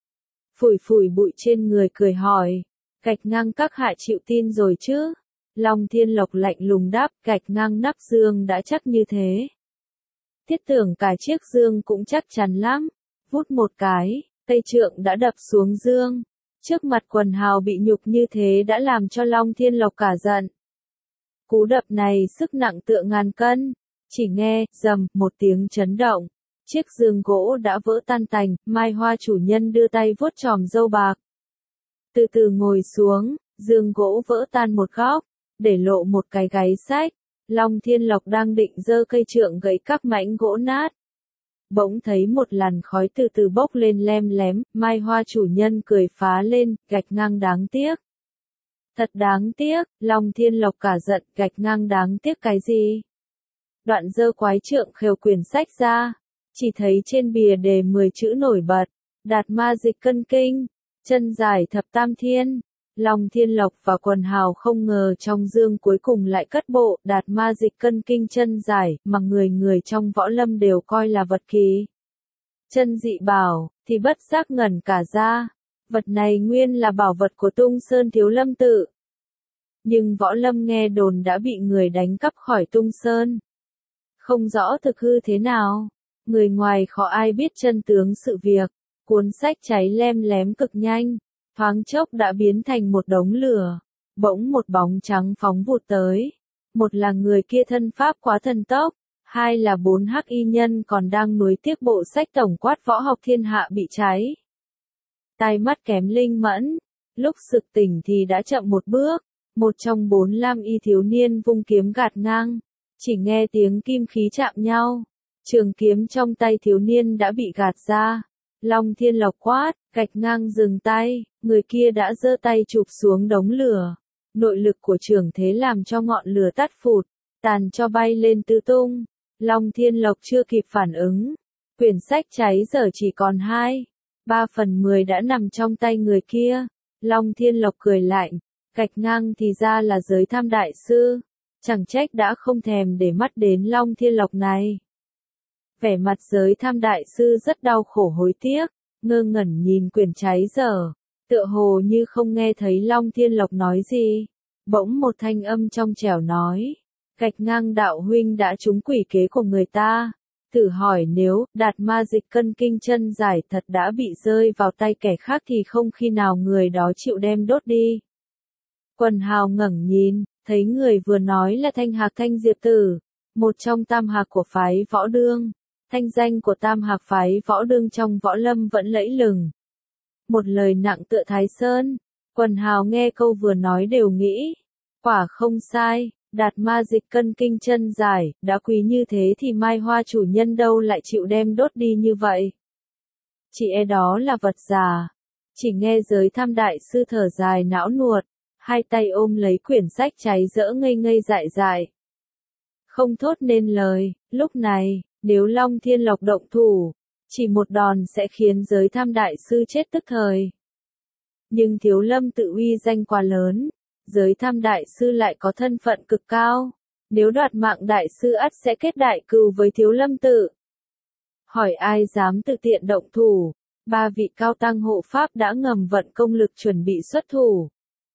phủi phủi bụi trên người cười hỏi, gạch ngang các hạ chịu tin rồi chứ? Long Thiên Lộc lạnh lùng đáp, gạch ngang nắp dương đã chắc như thế, thiết tưởng cả chiếc dương cũng chắc chắn lắm. Vút một cái, cây trượng đã đập xuống dương. Trước mặt quần hào bị nhục như thế đã làm cho Long Thiên Lộc cả giận. Cú đập này sức nặng tựa ngàn cân. Chỉ nghe, rầm, một tiếng chấn động. Chiếc dương gỗ đã vỡ tan tành. Mai Hoa chủ nhân đưa tay vuốt chòm râu bạc, từ từ ngồi xuống. Dương gỗ vỡ tan một góc, để lộ một cái gáy sách. Long Thiên Lộc đang định giơ cây trượng gãy các mảnh gỗ nát. Bỗng thấy một làn khói từ từ bốc lên lem lém. Mai Hoa chủ nhân cười phá lên, gạch ngang đáng tiếc. Thật đáng tiếc, Long Thiên Lộc cả giận, gạch ngang đáng tiếc cái gì? Đoạn giơ quái trượng khều quyển sách ra, chỉ thấy trên bìa đề mười chữ nổi bật, Đạt Ma Dịch Cân Kinh, chân giải thập tam thiên. Long Thiên Lộc và quần hào không ngờ trong dương cuối cùng lại cất bộ Đạt Ma Dịch Cân Kinh chân giải, mà người người trong võ lâm đều coi là vật kỳ chân dị bảo, thì bất giác ngẩn cả ra. Vật này nguyên là bảo vật của Tung Sơn Thiếu Lâm tự. Nhưng võ lâm nghe đồn đã bị người đánh cắp khỏi Tung Sơn. Không rõ thực hư thế nào, người ngoài khó ai biết chân tướng sự việc. Cuốn sách cháy lem lém cực nhanh, thoáng chốc đã biến thành một đống lửa. Bỗng một bóng trắng phóng vụt tới. Một là người kia thân pháp quá thần tốc, hai là bốn hắc y nhân còn đang nuối tiếc bộ sách tổng quát võ học thiên hạ bị cháy. Tai mắt kém linh mẫn, lúc sực tỉnh thì đã chậm một bước. Một trong bốn lam y thiếu niên vung kiếm gạt ngang, chỉ nghe tiếng kim khí chạm nhau, trường kiếm trong tay thiếu niên đã bị gạt ra. Long Thiên Lộc quát, gạch ngang dừng tay, người kia đã giơ tay chụp xuống đống lửa. Nội lực của trường thế làm cho ngọn lửa tắt phụt, tàn cho bay lên tứ tung. Long Thiên Lộc chưa kịp phản ứng, quyển sách cháy giờ chỉ còn hai, ba phần mười đã nằm trong tay người kia. Long Thiên Lộc cười lạnh, gạch ngang thì ra là Giới Tham đại sư, chẳng trách đã không thèm để mắt đến Long Thiên Lộc này. Vẻ mặt Giới Tham đại sư rất đau khổ hối tiếc, ngơ ngẩn nhìn quyển cháy dở, tựa hồ như không nghe thấy Long Thiên Lộc nói gì. Bỗng một thanh âm trong trẻo nói, gạch ngang đạo huynh đã trúng quỷ kế của người ta. Thử hỏi nếu Đạt Ma Dịch Cân Kinh chân giải thật đã bị rơi vào tay kẻ khác thì không khi nào người đó chịu đem đốt đi. Quần hào ngẩng nhìn, thấy người vừa nói là Thanh Hạc Thanh Diệp Tử, một trong tam hạc của phái Võ Đương. Thanh danh của tam hạc phái Võ Đương trong võ lâm vẫn lẫy lừng. Một lời nặng tựa Thái Sơn, quần hào nghe câu vừa nói đều nghĩ, quả không sai, Đạt Ma Dịch Cân Kinh chân giải, đã quý như thế thì Mai Hoa chủ nhân đâu lại chịu đem đốt đi như vậy. Chỉ e đó là vật giả. Chỉ nghe Giới Tham đại sư thở dài não nuột, hai tay ôm lấy quyển sách cháy dỡ ngây ngây dại dại. Không thốt nên lời, lúc này, nếu Long Thiên Lộc động thủ, chỉ một đòn sẽ khiến Giới Tham đại sư chết tức thời. Nhưng Thiếu Lâm tự uy danh quá lớn, Giới Tham đại sư lại có thân phận cực cao, nếu đoạt mạng đại sư ắt sẽ kết đại cừu với Thiếu Lâm tự. Hỏi ai dám tự tiện động thủ, ba vị cao tăng hộ pháp đã ngầm vận công lực chuẩn bị xuất thủ.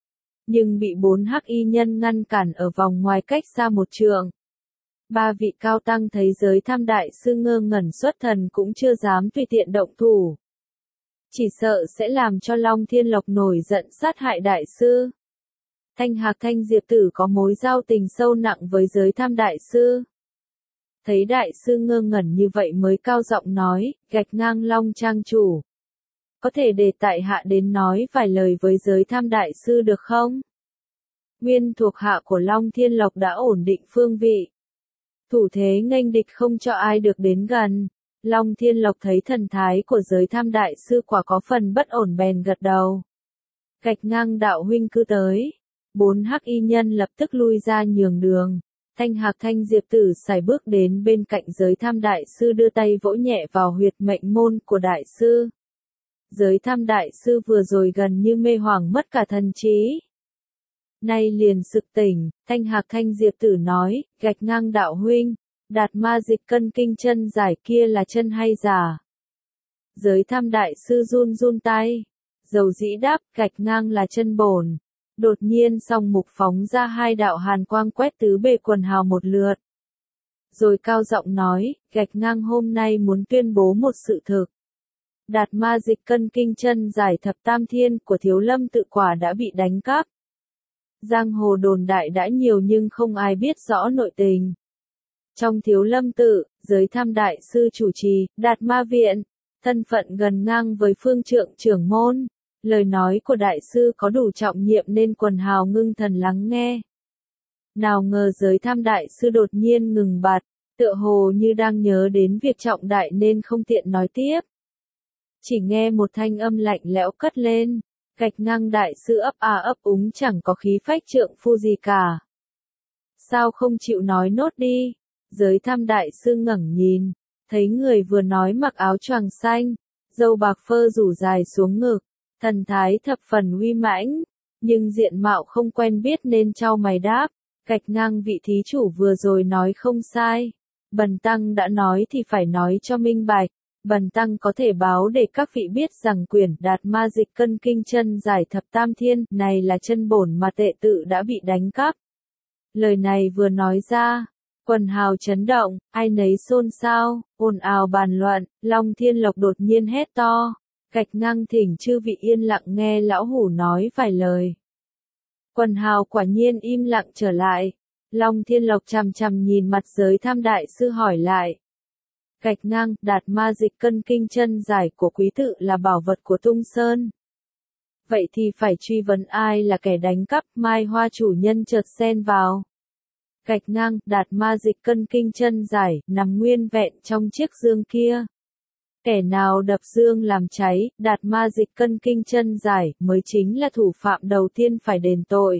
Nhưng bị bốn hắc y nhân ngăn cản ở vòng ngoài cách xa một trượng. Ba vị cao tăng thấy Giới Tham đại sư ngơ ngẩn xuất thần cũng chưa dám tùy tiện động thủ. Chỉ sợ sẽ làm cho Long Thiên Lộc nổi giận sát hại đại sư. Thanh Hạc Thanh Diệp Tử có mối giao tình sâu nặng với Giới Tham đại sư. Thấy đại sư ngơ ngẩn như vậy mới cao giọng nói, gạch ngang Long trang chủ. Có thể để tại hạ đến nói vài lời với Giới Tham đại sư được không? Nguyên thuộc hạ của Long Thiên Lộc đã ổn định phương vị. Thủ thế nghênh địch không cho ai được đến gần. Long Thiên Lộc thấy thần thái của Giới Tham đại sư quả có phần bất ổn bèn gật đầu. Gạch ngang đạo huynh cứ tới. Bốn hắc y nhân lập tức lui ra nhường đường. Thanh Hạc Thanh Diệp Tử sải bước đến bên cạnh Giới Tham đại sư đưa tay vỗ nhẹ vào huyệt mệnh môn của đại sư. Giới Tham đại sư vừa rồi gần như mê hoảng mất cả thần trí. Nay liền sực tỉnh, Thanh Hạc Thanh Diệp Tử nói, gạch ngang đạo huynh, Đạt Ma Dịch Cân Kinh chân giải kia là chân hay giả? Giới Tham đại sư run run tay, dầu dĩ đáp, gạch ngang là chân bổn. Đột nhiên song mục phóng ra hai đạo hàn quang quét tứ bề quần hào một lượt. Rồi cao giọng nói, gạch ngang hôm nay muốn tuyên bố một sự thực. Đạt Ma Dịch Cân Kinh chân giải thập tam thiên của Thiếu Lâm tự quả đã bị đánh cắp. Giang hồ đồn đại đã nhiều nhưng không ai biết rõ nội tình. Trong Thiếu Lâm tự, Giới Tham đại sư chủ trì, Đạt Ma viện, thân phận gần ngang với phương trượng trưởng môn. Lời nói của đại sư có đủ trọng nhiệm nên quần hào ngưng thần lắng nghe. Nào ngờ Giới Tham đại sư đột nhiên ngừng bặt, tựa hồ như đang nhớ đến việc trọng đại nên không tiện nói tiếp. Chỉ nghe một thanh âm lạnh lẽo cất lên, Gạch ngang đại sư ấp à ấp úng chẳng có khí phách trượng phu gì cả. Sao không chịu nói nốt đi? Giới tham đại sư ngẩng nhìn, thấy người vừa nói mặc áo choàng xanh, râu bạc phơ rủ dài xuống ngực, thần thái thập phần uy mãnh, nhưng diện mạo không quen biết nên chau mày đáp, gạch ngang vị thí chủ vừa rồi nói không sai. Bần tăng đã nói thì phải nói cho minh bạch. Bần tăng có thể báo để các vị biết rằng quyển Đạt Ma Dịch Cân Kinh chân giải thập tam thiên này là chân bổn mà tệ tự đã bị đánh cắp. Lời này vừa nói ra, quần hào chấn động, ai nấy xôn xao, ồn ào bàn luận, Long Thiên Lộc đột nhiên hét to, gạch ngang thỉnh chư vị yên lặng nghe lão hủ nói vài lời. Quần hào quả nhiên im lặng trở lại, Long Thiên Lộc chằm chằm nhìn mặt giới tham đại sư hỏi lại. Gạch ngang, Đạt Ma Dịch Cân Kinh chân giải của quý tự là bảo vật của Tung Sơn. Vậy thì phải truy vấn ai là kẻ đánh cắp, Mai Hoa chủ nhân chợt xen vào. Gạch ngang, Đạt Ma Dịch Cân Kinh chân giải, nằm nguyên vẹn trong chiếc dương kia. Kẻ nào đập dương làm cháy, Đạt Ma Dịch Cân Kinh chân giải, mới chính là thủ phạm đầu tiên phải đền tội.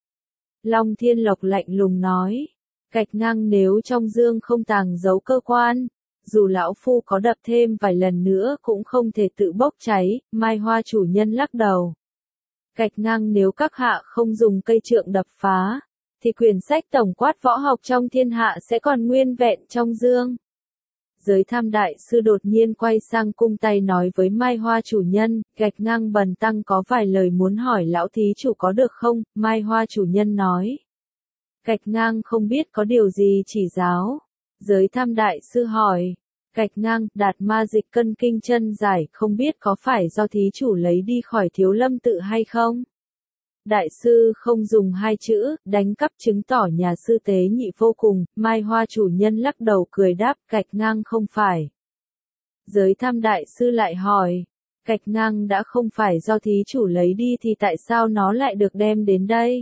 Long Thiên Lộc lạnh lùng nói. Gạch ngang nếu trong dương không tàng giấu cơ quan, dù lão phu có đập thêm vài lần nữa cũng không thể tự bốc cháy, Mai Hoa chủ nhân lắc đầu. Gạch ngang nếu các hạ không dùng cây trượng đập phá, thì quyển sách tổng quát võ học trong thiên hạ sẽ còn nguyên vẹn trong dương. Giới tham đại sư đột nhiên quay sang cung tay nói với Mai Hoa chủ nhân, gạch ngang bần tăng có vài lời muốn hỏi lão thí chủ có được không? Mai Hoa chủ nhân nói. Gạch ngang không biết có điều gì chỉ giáo. Giới tham đại sư hỏi, gạch ngang, Đạt Ma Dịch Cân Kinh chân giải không biết có phải do thí chủ lấy đi khỏi Thiếu Lâm tự hay không? Đại sư không dùng hai chữ, đánh cắp chứng tỏ nhà sư tế nhị vô cùng, Mai Hoa chủ nhân lắc đầu cười đáp, gạch ngang không phải. Giới tham đại sư lại hỏi, gạch ngang đã không phải do thí chủ lấy đi thì tại sao nó lại được đem đến đây?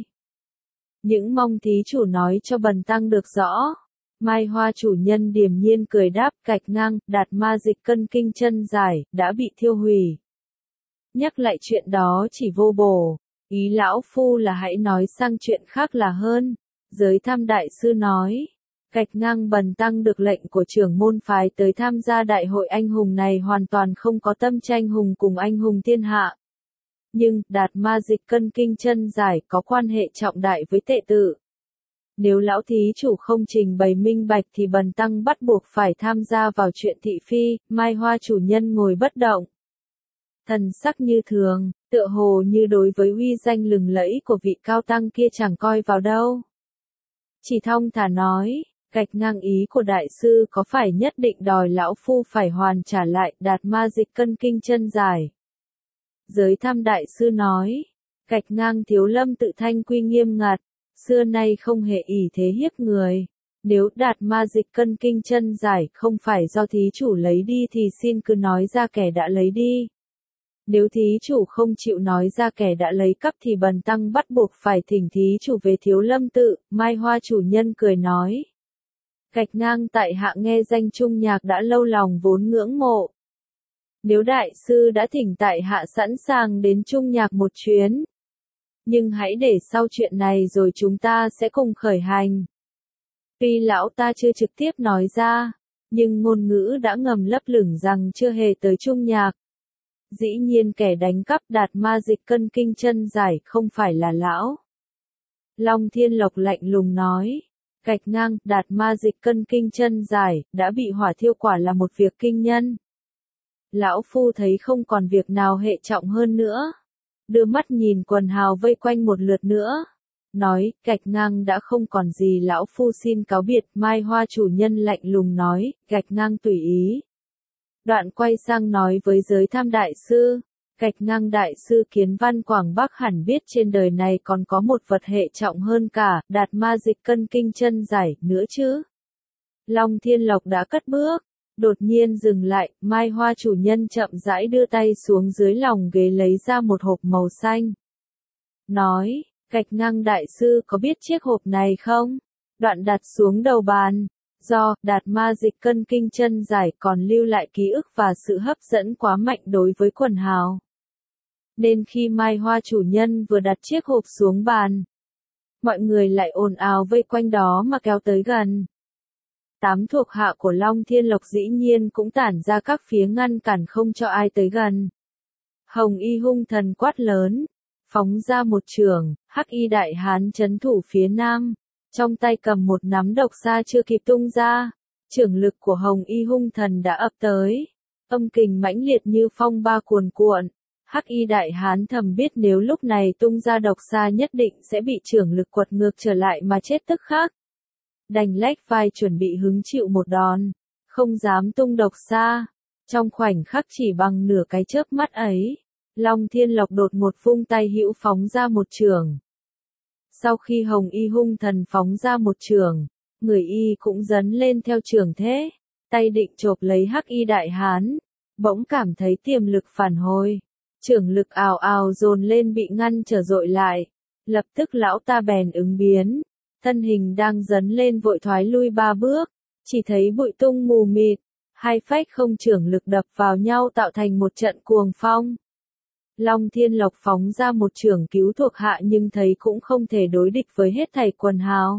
Những mong thí chủ nói cho bần tăng được rõ. Mai Hoa chủ nhân điềm nhiên cười đáp, gạch ngang, Đạt Ma Dịch Cân Kinh chân giải, đã bị thiêu hủy. Nhắc lại chuyện đó chỉ vô bổ, ý lão phu là hãy nói sang chuyện khác là hơn. Giới tham đại sư nói, gạch ngang bần tăng được lệnh của trưởng môn phái tới tham gia đại hội anh hùng này hoàn toàn không có tâm tranh hùng cùng anh hùng thiên hạ. Nhưng, Đạt Ma Dịch Cân Kinh chân giải có quan hệ trọng đại với tệ tự. Nếu lão thí chủ không trình bày minh bạch thì bần tăng bắt buộc phải tham gia vào chuyện thị phi. Mai Hoa chủ nhân ngồi bất động. Thần sắc như thường, tựa hồ như đối với uy danh lừng lẫy của vị cao tăng kia chẳng coi vào đâu. Chỉ thong thả nói, gạch ngang ý của đại sư có phải nhất định đòi lão phu phải hoàn trả lại Đạt Ma Dịch Cân Kinh chân giải. Giới tham đại sư nói, gạch ngang Thiếu Lâm tự thanh quy nghiêm ngặt. Xưa nay không hề ỷ thế hiếp người. Nếu Đạt Ma Dịch Cân Kinh chân giải không phải do thí chủ lấy đi thì xin cứ nói ra kẻ đã lấy đi. Nếu thí chủ không chịu nói ra kẻ đã lấy cắp thì bần tăng bắt buộc phải thỉnh thí chủ về Thiếu Lâm tự. Mai Hoa chủ nhân cười nói. Gạch ngang tại hạ nghe danh Trung Nhạc đã lâu lòng vốn ngưỡng mộ. Nếu đại sư đã thỉnh tại hạ sẵn sàng đến Trung Nhạc một chuyến. Nhưng hãy để sau chuyện này rồi chúng ta sẽ cùng khởi hành. Tuy lão ta chưa trực tiếp nói ra, nhưng ngôn ngữ đã ngầm lấp lửng rằng chưa hề tới Trung Nhạc. Dĩ nhiên kẻ đánh cắp Đạt Ma Dịch Cân Kinh chân giải không phải là lão. Long Thiên Lộc lạnh lùng nói, gạch ngang, Đạt Ma Dịch Cân Kinh chân giải, đã bị hỏa thiêu quả là một việc kinh nhân. Lão phu thấy không còn việc nào hệ trọng hơn nữa. Đưa mắt nhìn quần hào vây quanh một lượt nữa. Nói, gạch ngang đã không còn gì lão phu xin cáo biệt. Mai Hoa chủ nhân lạnh lùng nói, gạch ngang tùy ý. Đoạn quay sang nói với giới tham đại sư. Gạch ngang đại sư Kiến Văn Quảng Bắc hẳn biết trên đời này còn có một vật hệ trọng hơn cả, Đạt Ma Dịch Cân Kinh chân giải, nữa chứ. Long Thiên Lộc đã cất bước. Đột nhiên dừng lại, Mai Hoa chủ nhân chậm rãi đưa tay xuống dưới lòng ghế lấy ra một hộp màu xanh. Nói, gạch ngang đại sư có biết chiếc hộp này không? Đoạn đặt xuống đầu bàn. Do, Đạt Ma Dịch Cân Kinh chân giải còn lưu lại ký ức và sự hấp dẫn quá mạnh đối với quần hào. nên khi Mai Hoa chủ nhân vừa đặt chiếc hộp xuống bàn, mọi người lại ồn ào vây quanh đó mà kéo tới gần. Tám thuộc hạ của Long Thiên Lộc dĩ nhiên cũng tản ra các phía ngăn cản không cho ai tới gần. Hồng Y hung thần quát lớn, phóng ra một chưởng, Hắc Y đại hán trấn thủ phía nam, trong tay cầm một nắm độc xa chưa kịp tung ra, chưởng lực của Hồng Y hung thần đã ập tới, âm kình mãnh liệt như phong ba cuồn cuộn. Hắc Y đại hán thầm biết nếu lúc này tung ra độc xa nhất định sẽ bị chưởng lực quật ngược trở lại mà chết tức khắc. Đành lách vai chuẩn bị hứng chịu một đòn, không dám tung độc xa. Trong khoảnh khắc chỉ bằng nửa cái chớp mắt ấy, Long Thiên Lộc đột một vung tay hữu phóng ra một chưởng. Sau khi Hồng Y hung thần phóng ra một chưởng, người y cũng dấn lên theo chưởng thế, tay định chộp lấy Hắc Y đại hán, bỗng cảm thấy tiềm lực phản hồi, chưởng lực ào ào dồn lên bị ngăn trở dội lại, lập tức lão ta bèn ứng biến, thân hình đang dấn lên vội thoái lui ba bước, chỉ thấy bụi tung mù mịt, hai phách không chưởng lực đập vào nhau tạo thành một trận cuồng phong. Long Thiên Lộc phóng ra một chưởng cứu thuộc hạ nhưng thấy cũng không thể đối địch với hết thảy quần hào.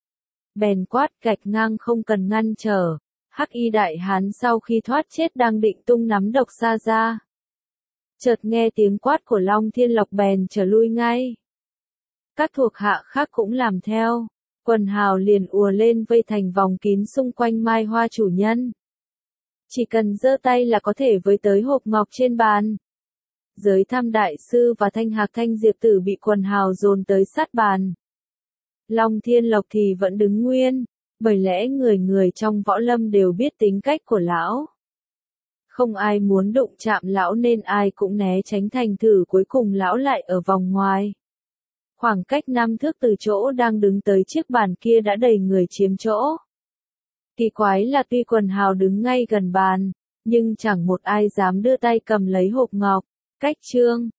Bèn quát gạch ngang không cần ngăn trở, Hắc Y đại hán sau khi thoát chết đang định tung nắm độc xa ra. Chợt nghe tiếng quát của Long Thiên Lộc bèn trở lui ngay. Các thuộc hạ khác cũng làm theo, quần hào liền ùa lên vây thành vòng kín xung quanh Mai Hoa chủ nhân. Chỉ cần giơ tay là có thể với tới hộp ngọc trên bàn. Giới Tham đại sư và Thanh Hạc Thanh Diệp Tử bị quần hào dồn tới sát bàn. Long Thiên Lộc thì vẫn đứng nguyên, bởi lẽ người người trong võ lâm đều biết tính cách của lão. Không ai muốn đụng chạm lão nên ai cũng né tránh, thành thử cuối cùng lão lại ở vòng ngoài. Khoảng cách năm thước từ chỗ đang đứng tới chiếc bàn kia đã đầy người chiếm chỗ. Kỳ quái là tuy quần hào đứng ngay gần bàn, nhưng chẳng một ai dám đưa tay cầm lấy hộp ngọc. Cách chương